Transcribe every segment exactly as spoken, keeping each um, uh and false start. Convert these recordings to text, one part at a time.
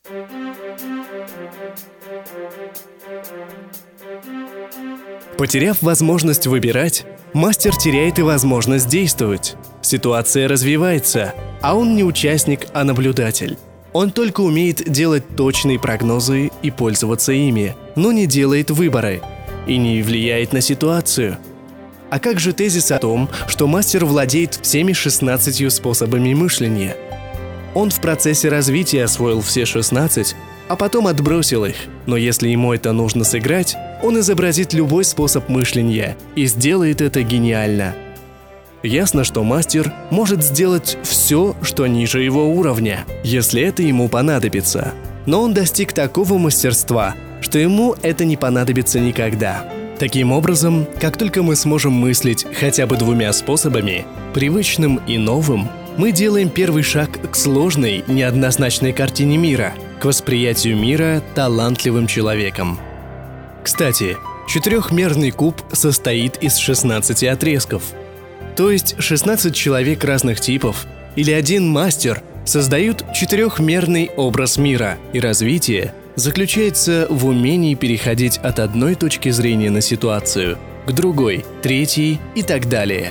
Потеряв возможность выбирать, мастер теряет и возможность действовать. Ситуация развивается, а он не участник, а наблюдатель. Он только умеет делать точные прогнозы и пользоваться ими, но не делает выборы и не влияет на ситуацию. А как же тезис о том, что мастер владеет всеми шестнадцатью способами мышления? Он в процессе развития освоил все шестнадцать, а потом отбросил их. Но если ему это нужно сыграть, он изобразит любой способ мышления и сделает это гениально. Ясно, что мастер может сделать все, что ниже его уровня, если это ему понадобится. Но он достиг такого мастерства, что ему это не понадобится никогда. Таким образом, как только мы сможем мыслить хотя бы двумя способами, привычным и новым, мы делаем первый шаг к сложной, неоднозначной картине мира, к восприятию мира талантливым человеком. Кстати, четырехмерный куб состоит из шестнадцати отрезков. То есть шестнадцать человек разных типов или один мастер создают четырехмерный образ мира, и развитие заключается в умении переходить от одной точки зрения на ситуацию к другой, третьей и так далее.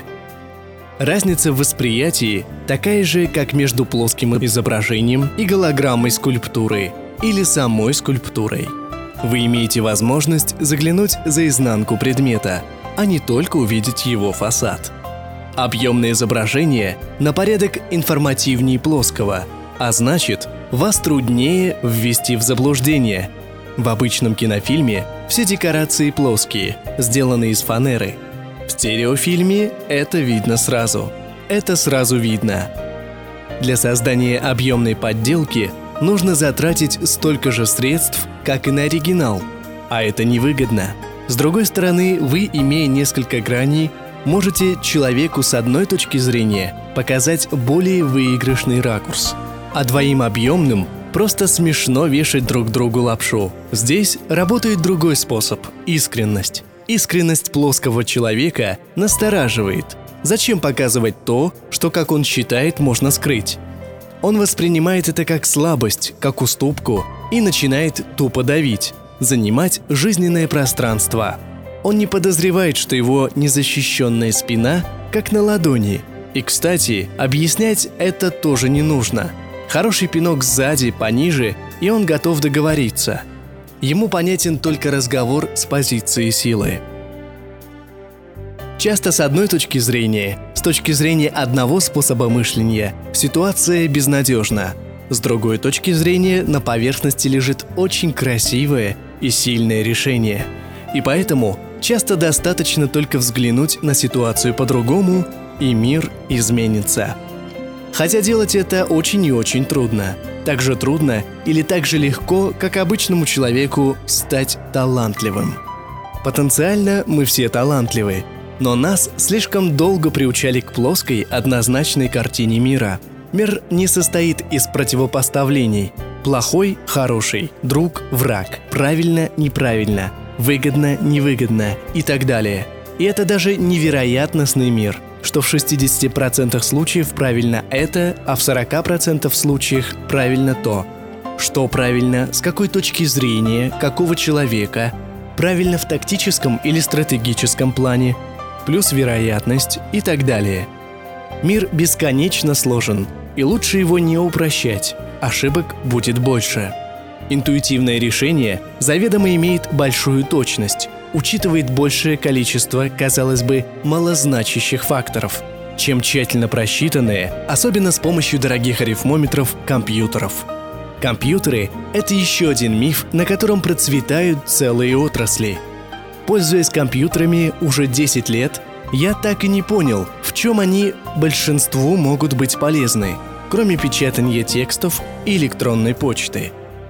Разница в восприятии такая же, как между плоским изображением и голограммой скульптуры или самой скульптурой. Вы имеете возможность заглянуть за изнанку предмета, а не только увидеть его фасад. Объемное изображение на порядок информативнее плоского, а значит, вас труднее ввести в заблуждение. В обычном кинофильме все декорации плоские, сделаны из фанеры. В стереофильме это видно сразу. Это сразу видно. Для создания объемной подделки нужно затратить столько же средств, как и на оригинал, а это невыгодно. С другой стороны, вы, имея несколько граней, можете человеку с одной точки зрения показать более выигрышный ракурс, а двоим объемным просто смешно вешать друг другу лапшу. Здесь работает другой способ – искренность. Искренность плоского человека настораживает. Зачем показывать то, что, как он считает, можно скрыть? Он воспринимает это как слабость, как уступку и начинает тупо давить, занимать жизненное пространство. Он не подозревает, что его незащищенная спина как на ладони. И, кстати, объяснять это тоже не нужно. Хороший пинок сзади, пониже, и он готов договориться. Ему понятен только разговор с позиции силы. Часто с одной точки зрения, с точки зрения одного способа мышления, ситуация безнадежна. С другой точки зрения, на поверхности лежит очень красивое и сильное решение. И поэтому часто достаточно только взглянуть на ситуацию по-другому, и мир изменится. Хотя делать это очень и очень трудно. Так же трудно или так же легко, как обычному человеку стать талантливым. Потенциально мы все талантливы, но нас слишком долго приучали к плоской, однозначной картине мира. Мир не состоит из противопоставлений: плохой, хороший, друг, враг, правильно, неправильно, выгодно, невыгодно и так далее. И это даже невероятностный мир, что в шестидесяти процентах случаев правильно это, а в сорока процентах случаев правильно то. Что правильно, с какой точки зрения, какого человека, правильно в тактическом или стратегическом плане, плюс вероятность и так далее. Мир бесконечно сложен, и лучше его не упрощать, ошибок будет больше. Интуитивное решение заведомо имеет большую точность, учитывает большее количество, казалось бы, малозначащих факторов, чем тщательно просчитанные, особенно с помощью дорогих арифмометров, компьютеров. Компьютеры — это еще один миф, на котором процветают целые отрасли. Пользуясь компьютерами уже десять лет, я так и не понял, в чем они большинству могут быть полезны, кроме печатания текстов и электронной почты.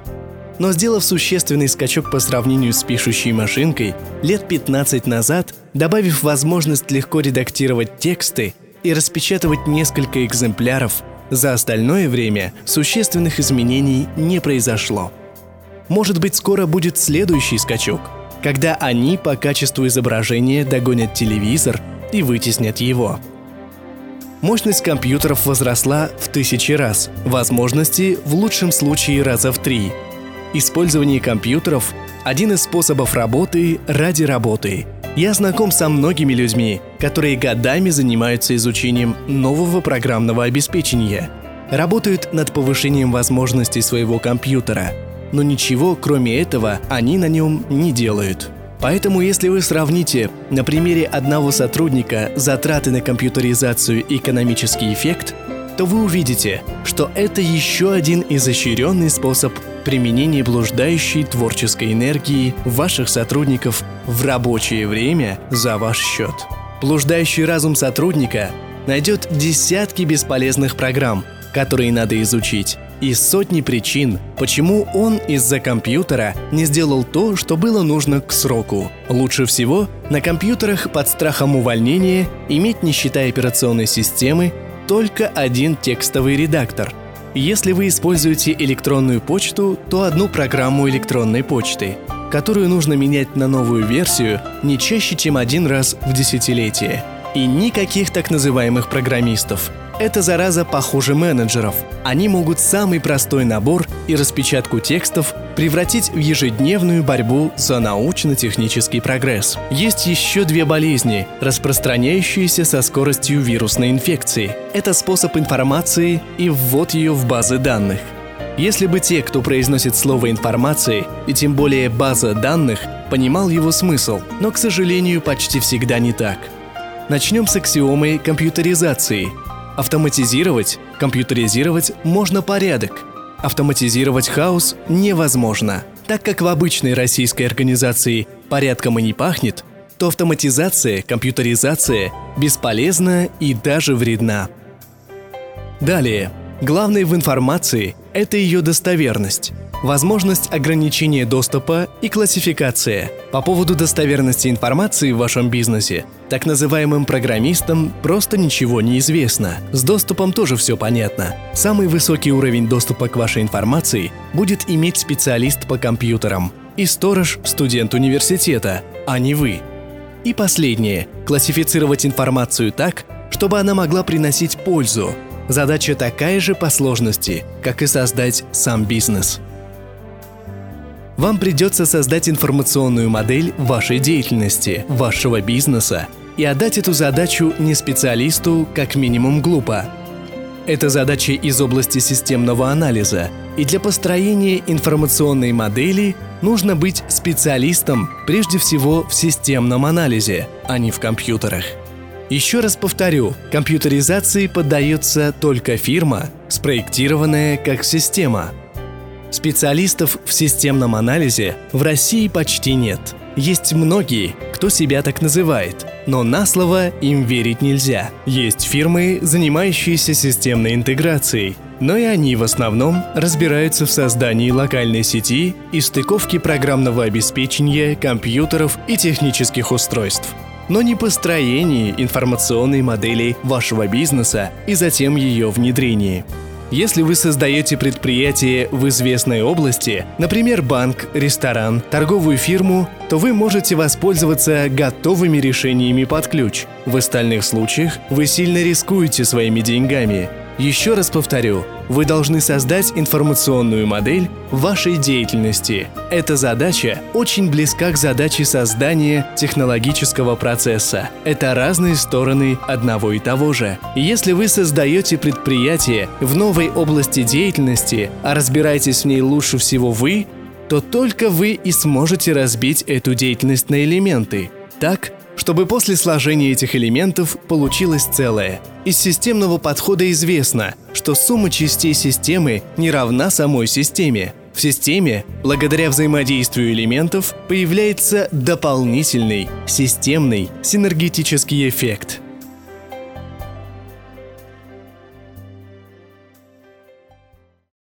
Но сделав существенный скачок по сравнению с пишущей машинкой, лет пятнадцать назад, добавив возможность легко редактировать тексты и распечатывать несколько экземпляров, за остальное время существенных изменений не произошло. Может быть, скоро будет следующий скачок, когда они по качеству изображения догонят телевизор и вытеснят его. Мощность компьютеров возросла в тысячи раз, возможности в лучшем случае раза в три. Использование компьютеров – один из способов работы ради работы. Я знаком со многими людьми, которые годами занимаются изучением нового программного обеспечения, работают над повышением возможностей своего компьютера, но ничего, кроме этого, они на нем не делают. Поэтому, если вы сравните на примере одного сотрудника затраты на компьютеризацию и экономический эффект, то вы увидите, что это еще один изощренный способ применения блуждающей творческой энергии ваших сотрудников в рабочее время за ваш счет. Блуждающий разум сотрудника найдет десятки бесполезных программ, которые надо изучить, и сотни причин, почему он из-за компьютера не сделал то, что было нужно к сроку. Лучше всего на компьютерах под страхом увольнения иметь, не считая операционной системы, только один текстовый редактор. Если вы используете электронную почту, то одну программу электронной почты, которую нужно менять на новую версию не чаще, чем один раз в десятилетие. И никаких так называемых программистов. Эта зараза похуже менеджеров. Они могут самый простой набор и распечатку текстов превратить в ежедневную борьбу за научно-технический прогресс. Есть еще две болезни, распространяющиеся со скоростью вирусной инфекции. Это способ информации и ввод ее в базы данных. Если бы те, кто произносит слово «информации», и тем более «база данных», понимал его смысл, но, к сожалению, почти всегда не так. Начнем с аксиомы компьютеризации. Автоматизировать, компьютеризировать можно порядок. Автоматизировать хаос невозможно. Так как в обычной российской организации порядком и не пахнет, то автоматизация, компьютеризация бесполезна и даже вредна. Далее. Главное в информации – это ее достоверность. Возможность ограничения доступа и классификация. По поводу достоверности информации в вашем бизнесе так называемым программистам просто ничего не известно. С доступом тоже все понятно. Самый высокий уровень доступа к вашей информации будет иметь специалист по компьютерам и сторож – студент университета, а не вы. И последнее – классифицировать информацию так, чтобы она могла приносить пользу. Задача такая же по сложности, как и создать сам бизнес. Вам придется создать информационную модель вашей деятельности, вашего бизнеса, и отдать эту задачу не специалисту, как минимум глупо. Это задача из области системного анализа, и для построения информационной модели нужно быть специалистом прежде всего в системном анализе, а не в компьютерах. Еще раз повторю, компьютеризации поддается только фирма, спроектированная как система. Специалистов в системном анализе в России почти нет. Есть многие, кто себя так называет, но на слово им верить нельзя. Есть фирмы, занимающиеся системной интеграцией, но и они в основном разбираются в создании локальной сети и стыковке программного обеспечения, компьютеров и технических устройств, но не построении информационной модели вашего бизнеса и затем ее внедрении. Если вы создаете предприятие в известной области, например, банк, ресторан, торговую фирму, то вы можете воспользоваться готовыми решениями под ключ. В остальных случаях вы сильно рискуете своими деньгами. Еще раз повторю, вы должны создать информационную модель вашей деятельности. Эта задача очень близка к задаче создания технологического процесса. Это разные стороны одного и того же. И если вы создаете предприятие в новой области деятельности, а разбираетесь в ней лучше всего вы, то только вы и сможете разбить эту деятельность на элементы. Так, чтобы после сложения этих элементов получилось целое. Из системного подхода известно, что сумма частей системы не равна самой системе. В системе, благодаря взаимодействию элементов, появляется дополнительный, системный, синергетический эффект.